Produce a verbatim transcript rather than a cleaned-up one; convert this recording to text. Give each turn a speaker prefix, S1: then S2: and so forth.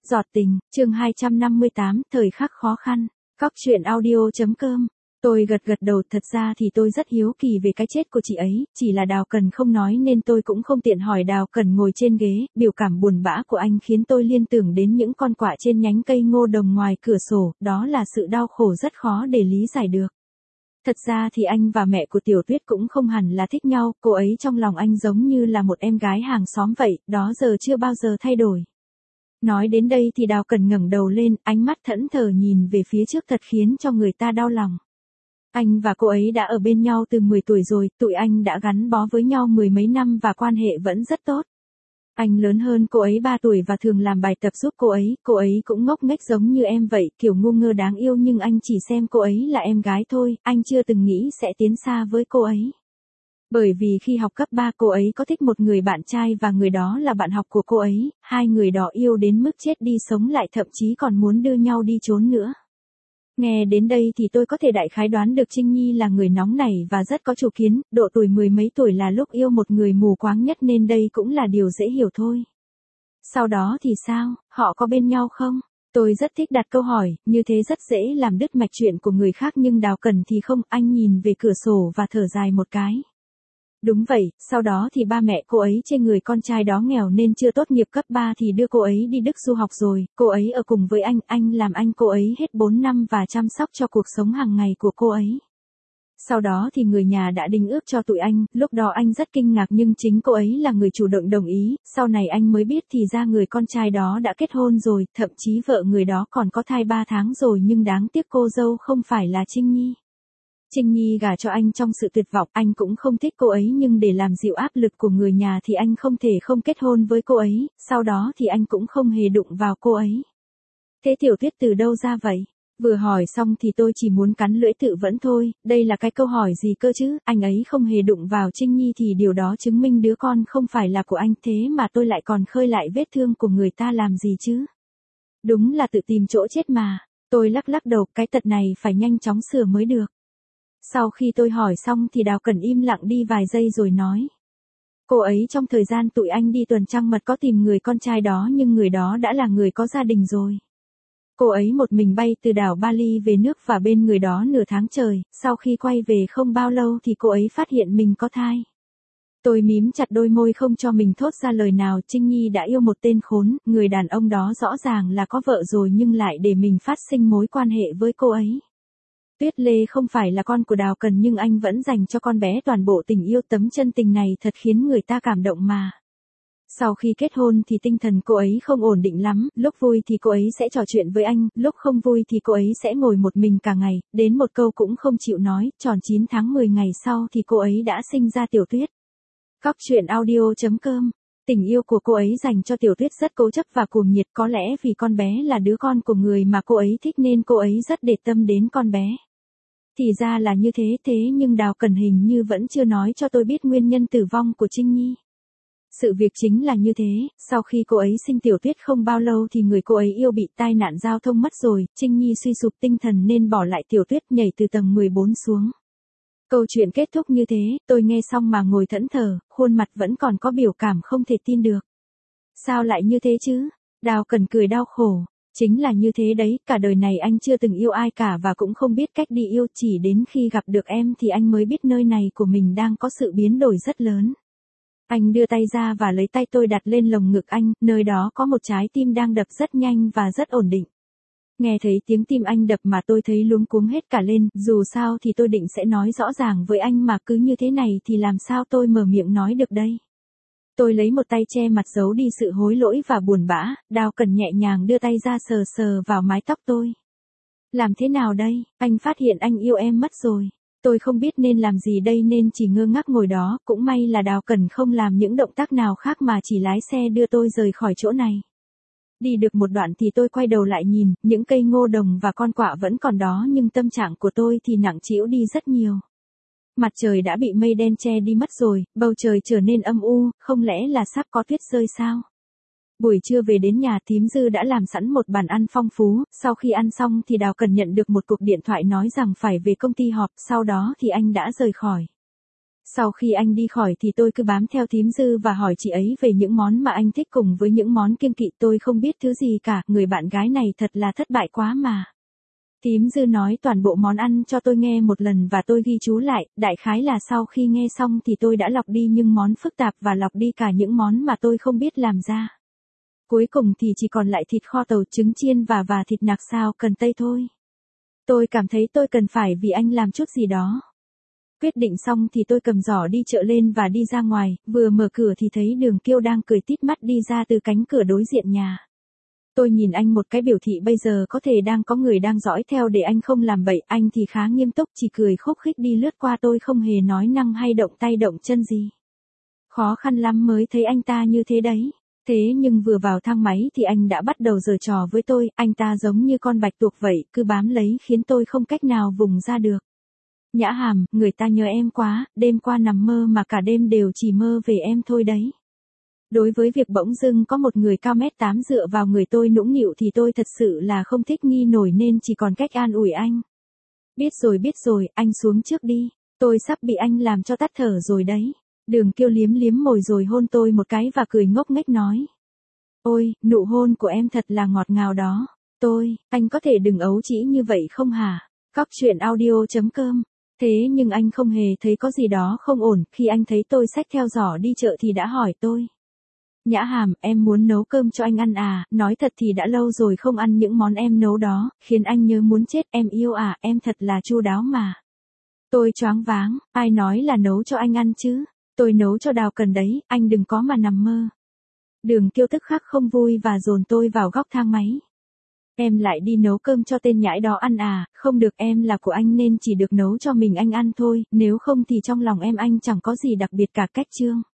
S1: Giọt tình, chương hai trăm năm mươi tám, thời khắc khó khăn. Cóc truyện audio chấm com. Tôi gật gật đầu, thật ra thì tôi rất hiếu kỳ về cái chết của chị ấy, chỉ là Đào Cần không nói nên tôi cũng không tiện hỏi. Đào Cần ngồi trên ghế, biểu cảm buồn bã của anh khiến tôi liên tưởng đến những con quạ trên nhánh cây ngô đồng ngoài cửa sổ, đó là sự đau khổ rất khó để lý giải được. Thật ra thì anh và mẹ của Tiểu Tuyết cũng không hẳn là thích nhau, cô ấy trong lòng anh giống như là một em gái hàng xóm vậy, đó giờ chưa bao giờ thay đổi. Nói đến đây thì Đào Cần ngẩng đầu lên, ánh mắt thẫn thờ nhìn về phía trước thật khiến cho người ta đau lòng. Anh và cô ấy đã ở bên nhau từ mười tuổi rồi, tụi anh đã gắn bó với nhau mười mấy năm và quan hệ vẫn rất tốt. Anh lớn hơn cô ấy ba tuổi và thường làm bài tập giúp cô ấy, cô ấy cũng ngốc nghếch giống như em vậy, kiểu ngu ngơ đáng yêu, nhưng anh chỉ xem cô ấy là em gái thôi, anh chưa từng nghĩ sẽ tiến xa với cô ấy. Bởi vì khi học cấp ba cô ấy có thích một người bạn trai và người đó là bạn học của cô ấy, hai người đó yêu đến mức chết đi sống lại, thậm chí còn muốn đưa nhau đi trốn nữa. Nghe đến đây thì tôi có thể đại khái đoán được Trinh Nhi là người nóng nảy và rất có chủ kiến, độ tuổi mười mấy tuổi là lúc yêu một người mù quáng nhất nên đây cũng là điều dễ hiểu thôi. Sau đó thì sao, họ có bên nhau không? Tôi rất thích đặt câu hỏi, như thế rất dễ làm đứt mạch chuyện của người khác, nhưng Đào Cần thì không, anh nhìn về cửa sổ và thở dài một cái. Đúng vậy, sau đó thì ba mẹ cô ấy chê người con trai đó nghèo nên chưa tốt nghiệp cấp ba thì đưa cô ấy đi Đức du học rồi, cô ấy ở cùng với anh, anh làm anh cô ấy hết bốn năm và chăm sóc cho cuộc sống hàng ngày của cô ấy. Sau đó thì người nhà đã đính ước cho tụi anh, lúc đó anh rất kinh ngạc nhưng chính cô ấy là người chủ động đồng ý, sau này anh mới biết thì ra người con trai đó đã kết hôn rồi, thậm chí vợ người đó còn có thai ba tháng rồi, nhưng đáng tiếc cô dâu không phải là Trinh Nhi. Trinh Nhi gả cho anh trong sự tuyệt vọng, anh cũng không thích cô ấy nhưng để làm dịu áp lực của người nhà thì anh không thể không kết hôn với cô ấy, sau đó thì anh cũng không hề đụng vào cô ấy. Thế Tiểu Tuyết từ đâu ra vậy? Vừa hỏi xong thì tôi chỉ muốn cắn lưỡi tự vẫn thôi, đây là cái câu hỏi gì cơ chứ, anh ấy không hề đụng vào Trinh Nhi thì điều đó chứng minh đứa con không phải là của anh, thế mà tôi lại còn khơi lại vết thương của người ta làm gì chứ? Đúng là tự tìm chỗ chết mà, tôi lắc lắc đầu, cái tật này phải nhanh chóng sửa mới được. Sau khi tôi hỏi xong thì Đào Cần im lặng đi vài giây rồi nói. Cô ấy trong thời gian tụi anh đi tuần trăng mật có tìm người con trai đó nhưng người đó đã là người có gia đình rồi. Cô ấy một mình bay từ đảo Bali về nước và bên người đó nửa tháng trời, sau khi quay về không bao lâu thì cô ấy phát hiện mình có thai. Tôi mím chặt đôi môi không cho mình thốt ra lời nào. Trinh Nhi đã yêu một tên khốn, người đàn ông đó rõ ràng là có vợ rồi nhưng lại để mình phát sinh mối quan hệ với cô ấy. Tuyết Lê không phải là con của Đào Cần nhưng anh vẫn dành cho con bé toàn bộ tình yêu, tấm chân tình này thật khiến người ta cảm động mà. Sau khi kết hôn thì tinh thần cô ấy không ổn định lắm, lúc vui thì cô ấy sẽ trò chuyện với anh, lúc không vui thì cô ấy sẽ ngồi một mình cả ngày, đến một câu cũng không chịu nói, tròn chín tháng mười ngày sau thì cô ấy đã sinh ra Tiểu Tuyết. Cóc truyện audio chấm com. Tình yêu của cô ấy dành cho Tiểu Tuyết rất cố chấp và cuồng nhiệt, có lẽ vì con bé là đứa con của người mà cô ấy thích nên cô ấy rất để tâm đến con bé. Thì ra là như thế, thế nhưng Đào Cần hình như vẫn chưa nói cho tôi biết nguyên nhân tử vong của Trinh Nhi. Sự việc chính là như thế, sau khi cô ấy sinh Tiểu Tuyết không bao lâu thì người cô ấy yêu bị tai nạn giao thông mất rồi, Trinh Nhi suy sụp tinh thần nên bỏ lại Tiểu Tuyết nhảy từ tầng mười bốn xuống. Câu chuyện kết thúc như thế, tôi nghe xong mà ngồi thẫn thờ, khuôn mặt vẫn còn có biểu cảm không thể tin được. Sao lại như thế chứ? Đào Cần cười đau khổ. Chính là như thế đấy, cả đời này anh chưa từng yêu ai cả và cũng không biết cách đi yêu, chỉ đến khi gặp được em thì anh mới biết nơi này của mình đang có sự biến đổi rất lớn. Anh đưa tay ra và lấy tay tôi đặt lên lồng ngực anh, nơi đó có một trái tim đang đập rất nhanh và rất ổn định. Nghe thấy tiếng tim anh đập mà tôi thấy luống cuống hết cả lên, dù sao thì tôi định sẽ nói rõ ràng với anh mà cứ như thế này thì làm sao tôi mở miệng nói được đây. Tôi lấy một tay che mặt giấu đi sự hối lỗi và buồn bã, Đào Cần nhẹ nhàng đưa tay ra sờ sờ vào mái tóc tôi. Làm thế nào đây, anh phát hiện anh yêu em mất rồi. Tôi không biết nên làm gì đây nên chỉ ngơ ngác ngồi đó, cũng may là Đào Cần không làm những động tác nào khác mà chỉ lái xe đưa tôi rời khỏi chỗ này. Đi được một đoạn thì tôi quay đầu lại nhìn, những cây ngô đồng và con quạ vẫn còn đó nhưng tâm trạng của tôi thì nặng trĩu đi rất nhiều. Mặt trời đã bị mây đen che đi mất rồi, bầu trời trở nên âm u, không lẽ là sắp có tuyết rơi sao? Buổi trưa về đến nhà, thím Dư đã làm sẵn một bàn ăn phong phú, sau khi ăn xong thì Đào Cần nhận được một cuộc điện thoại nói rằng phải về công ty họp, sau đó thì anh đã rời khỏi. Sau khi anh đi khỏi thì tôi cứ bám theo thím Dư và hỏi chị ấy về những món mà anh thích cùng với những món kiêng kỵ, tôi không biết thứ gì cả, người bạn gái này thật là thất bại quá mà. Thím Dư nói toàn bộ món ăn cho tôi nghe một lần và tôi ghi chú lại, đại khái là sau khi nghe xong thì tôi đã lọc đi những món phức tạp và lọc đi cả những món mà tôi không biết làm ra. Cuối cùng thì chỉ còn lại thịt kho tàu, trứng chiên và và thịt nạc xào cần tây thôi. Tôi cảm thấy tôi cần phải vì anh làm chút gì đó. Quyết định xong thì tôi cầm giỏ đi chợ lên và đi ra ngoài, vừa mở cửa thì thấy Đường Kiêu đang cười tít mắt đi ra từ cánh cửa đối diện nhà. Tôi nhìn anh một cái biểu thị bây giờ có thể đang có người đang dõi theo để anh không làm bậy, anh thì khá nghiêm túc chỉ cười khúc khích đi lướt qua tôi không hề nói năng hay động tay động chân gì. Khó khăn lắm mới thấy anh ta như thế đấy. Thế nhưng vừa vào thang máy thì anh đã bắt đầu giở trò với tôi, anh ta giống như con bạch tuộc vậy, cứ bám lấy khiến tôi không cách nào vùng ra được. Nhã Hàm, người ta nhớ em quá, đêm qua nằm mơ mà cả đêm đều chỉ mơ về em thôi đấy. Đối với việc bỗng dưng có một người cao mét tám dựa vào người tôi nũng nịu thì tôi thật sự là không thích nghi nổi nên chỉ còn cách an ủi anh. Biết rồi biết rồi, anh xuống trước đi, tôi sắp bị anh làm cho tắt thở rồi đấy. Đường Kiêu liếm liếm môi rồi hôn tôi một cái và cười ngốc nghếch nói. Ôi, nụ hôn của em thật là ngọt ngào đó. Tôi, anh có thể đừng ấu trĩ như vậy không hả? Cóc truyện audio chấm com. Thế nhưng anh không hề thấy có gì đó không ổn, khi anh thấy tôi xách theo giỏ đi chợ thì đã hỏi tôi. Nhã Hàm, em muốn nấu cơm cho anh ăn à, nói thật thì đã lâu rồi không ăn những món em nấu đó, khiến anh nhớ muốn chết, em yêu à, em thật là chu đáo mà. Tôi choáng váng, ai nói là nấu cho anh ăn chứ, tôi nấu cho Đào Cần đấy, anh đừng có mà nằm mơ. Đường Kiêu tức khắc không vui và dồn tôi vào góc thang máy. Em lại đi nấu cơm cho tên nhãi đó ăn à, không được, em là của anh nên chỉ được nấu cho mình anh ăn thôi, nếu không thì trong lòng em anh chẳng có gì đặc biệt cả. Cách chương.